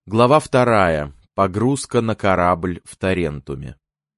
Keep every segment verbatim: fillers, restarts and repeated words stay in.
Глава вторая. Погрузка на корабль в Тарентуме.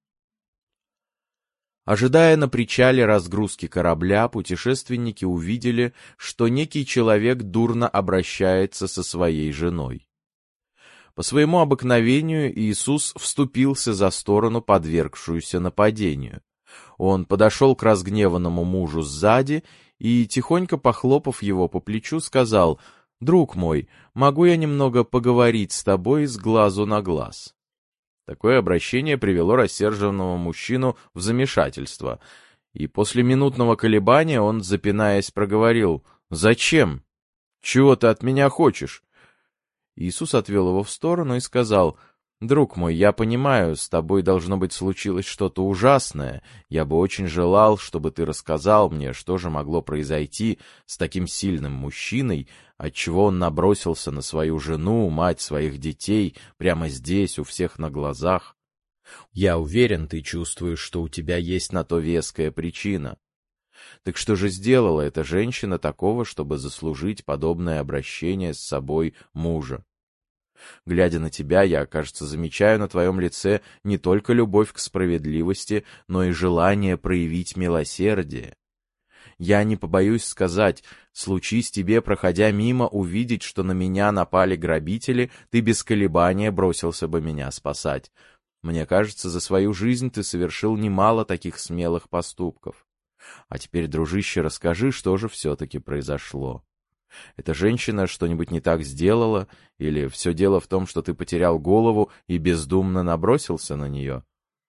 Ожидая на причале разгрузки корабля, путешественники увидели, что некий человек дурно обращается со своей женой. По своему обыкновению Иисус вступился за сторону, подвергшуюся нападению. Он подошел к разгневанному мужу сзади и, тихонько похлопав его по плечу, сказал: «Друг мой, могу я немного поговорить с тобой с глазу на глаз?» Такое обращение привело рассерженного мужчину в замешательство, и после минутного колебания он, запинаясь, проговорил: «Зачем? Чего ты от меня хочешь?» Иисус отвел его в сторону и сказал: «Друг мой, я понимаю, с тобой, должно быть, случилось что-то ужасное. Я бы очень желал, чтобы ты рассказал мне, что же могло произойти с таким сильным мужчиной, отчего он набросился на свою жену, мать своих детей, прямо здесь, у всех на глазах. Я уверен, ты чувствуешь, что у тебя есть на то веская причина. Так что же сделала эта женщина такого, чтобы заслужить подобное обращение с собой мужа? Глядя на тебя, я, кажется, замечаю на твоем лице не только любовь к справедливости, но и желание проявить милосердие. Я не побоюсь сказать, случись тебе, проходя мимо, увидеть, что на меня напали грабители, ты без колебания бросился бы меня спасать. Мне кажется, за свою жизнь ты совершил немало таких смелых поступков. А теперь, дружище, расскажи, что же все-таки произошло. Эта женщина что-нибудь не так сделала, или все дело в том, что ты потерял голову и бездумно набросился на нее?»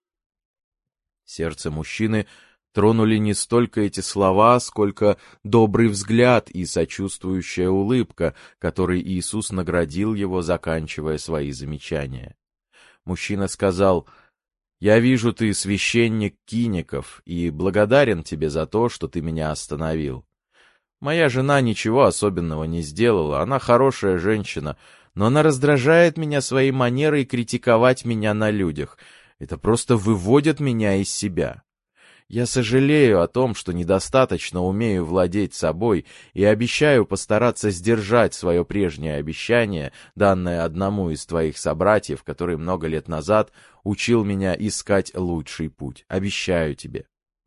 Сердце мужчины тронули не столько эти слова, сколько добрый взгляд и сочувствующая улыбка, которой Иисус наградил его, заканчивая свои замечания. Мужчина сказал: «Я вижу, ты священник Киников, и благодарен тебе за то, что ты меня остановил. Моя жена ничего особенного не сделала, она хорошая женщина, но она раздражает меня своей манерой критиковать меня на людях. Это просто выводит меня из себя. Я сожалею о том, что недостаточно умею владеть собой, и обещаю постараться сдержать свое прежнее обещание, данное одному из твоих собратьев, который много лет назад учил меня искать лучший путь. Обещаю тебе».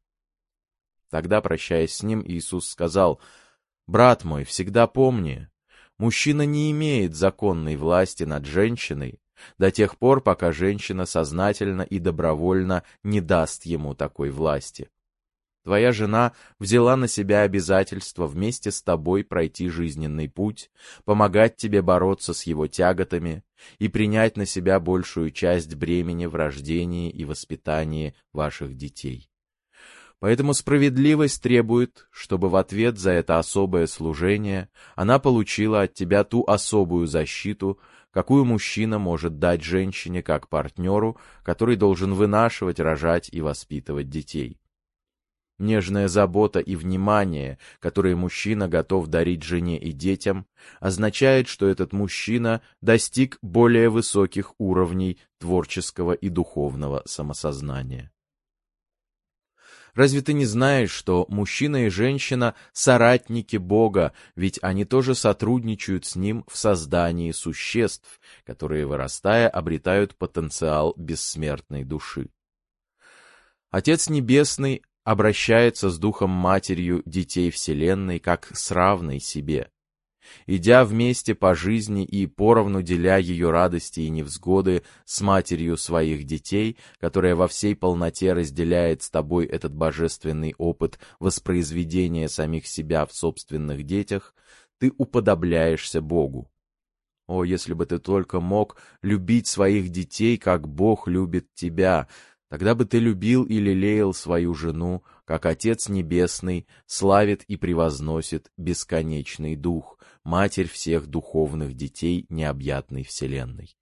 Тогда, прощаясь с ним, Иисус сказал: «Брат мой, всегда помни, мужчина не имеет законной власти над женщиной до тех пор, пока женщина сознательно и добровольно не даст ему такой власти. Твоя жена взяла на себя обязательство вместе с тобой пройти жизненный путь, помогать тебе бороться с его тяготами и принять на себя большую часть бремени в рождении и воспитании ваших детей. Поэтому справедливость требует, чтобы в ответ за это особое служение она получила от тебя ту особую защиту, какую мужчина может дать женщине как партнеру, который должен вынашивать, рожать и воспитывать детей. Нежная забота и внимание, которые мужчина готов дарить жене и детям, означает, что этот мужчина достиг более высоких уровней творческого и духовного самосознания. Разве ты не знаешь, что мужчина и женщина — соратники Бога, ведь они тоже сотрудничают с Ним в создании существ, которые, вырастая, обретают потенциал бессмертной души? Отец Небесный обращается с Духом Матерью детей Вселенной как с равной себе. Идя вместе по жизни и поровну деля ее радости и невзгоды с матерью своих детей, которая во всей полноте разделяет с тобой этот божественный опыт воспроизведения самих себя в собственных детях, ты уподобляешься Богу. О, если бы ты только мог любить своих детей, как Бог любит тебя, тогда бы ты любил и лелеял свою жену, как Отец Небесный славит и превозносит бесконечный Дух, Матерь всех духовных детей необъятной Вселенной».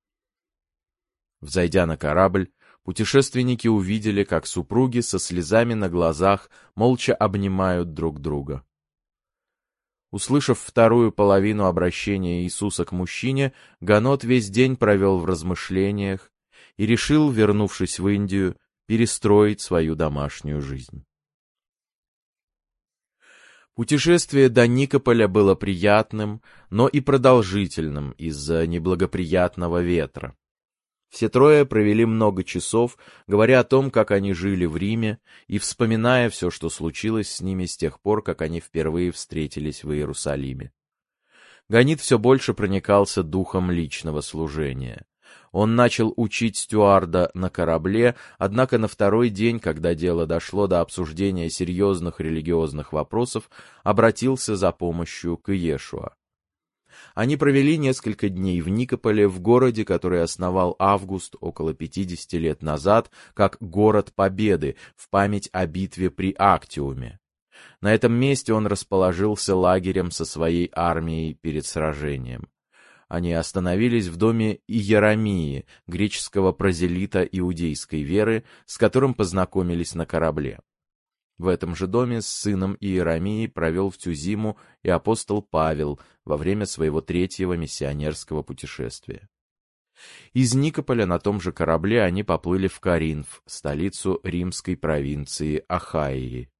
Взойдя на корабль, путешественники увидели, как супруги со слезами на глазах молча обнимают друг друга. Услышав вторую половину обращения Иисуса к мужчине, Ганот весь день провел в размышлениях и решил, вернувшись в Индию, перестроить свою домашнюю жизнь. Путешествие до Никополя было приятным, но и продолжительным из-за неблагоприятного ветра. Все трое провели много часов, говоря о том, как они жили в Риме, и вспоминая все, что случилось с ними с тех пор, как они впервые встретились в Иерусалиме. Ганит все больше проникался духом личного служения. Он начал учить стюарда на корабле, однако на второй день, когда дело дошло до обсуждения серьезных религиозных вопросов, обратился за помощью к Иешуа. Они провели несколько дней в Никополе, в городе, который основал Август около пятидесяти лет назад, как город Победы, в память о битве при Актиуме. На этом месте он расположился лагерем со своей армией перед сражением. Они остановились в доме Иеромии, греческого прозелита иудейской веры, с которым познакомились на корабле. В этом же доме с сыном Иеромии провел всю зиму и апостол Павел во время своего третьего миссионерского путешествия. Из Никополя на том же корабле они поплыли в Коринф, столицу римской провинции Ахайи.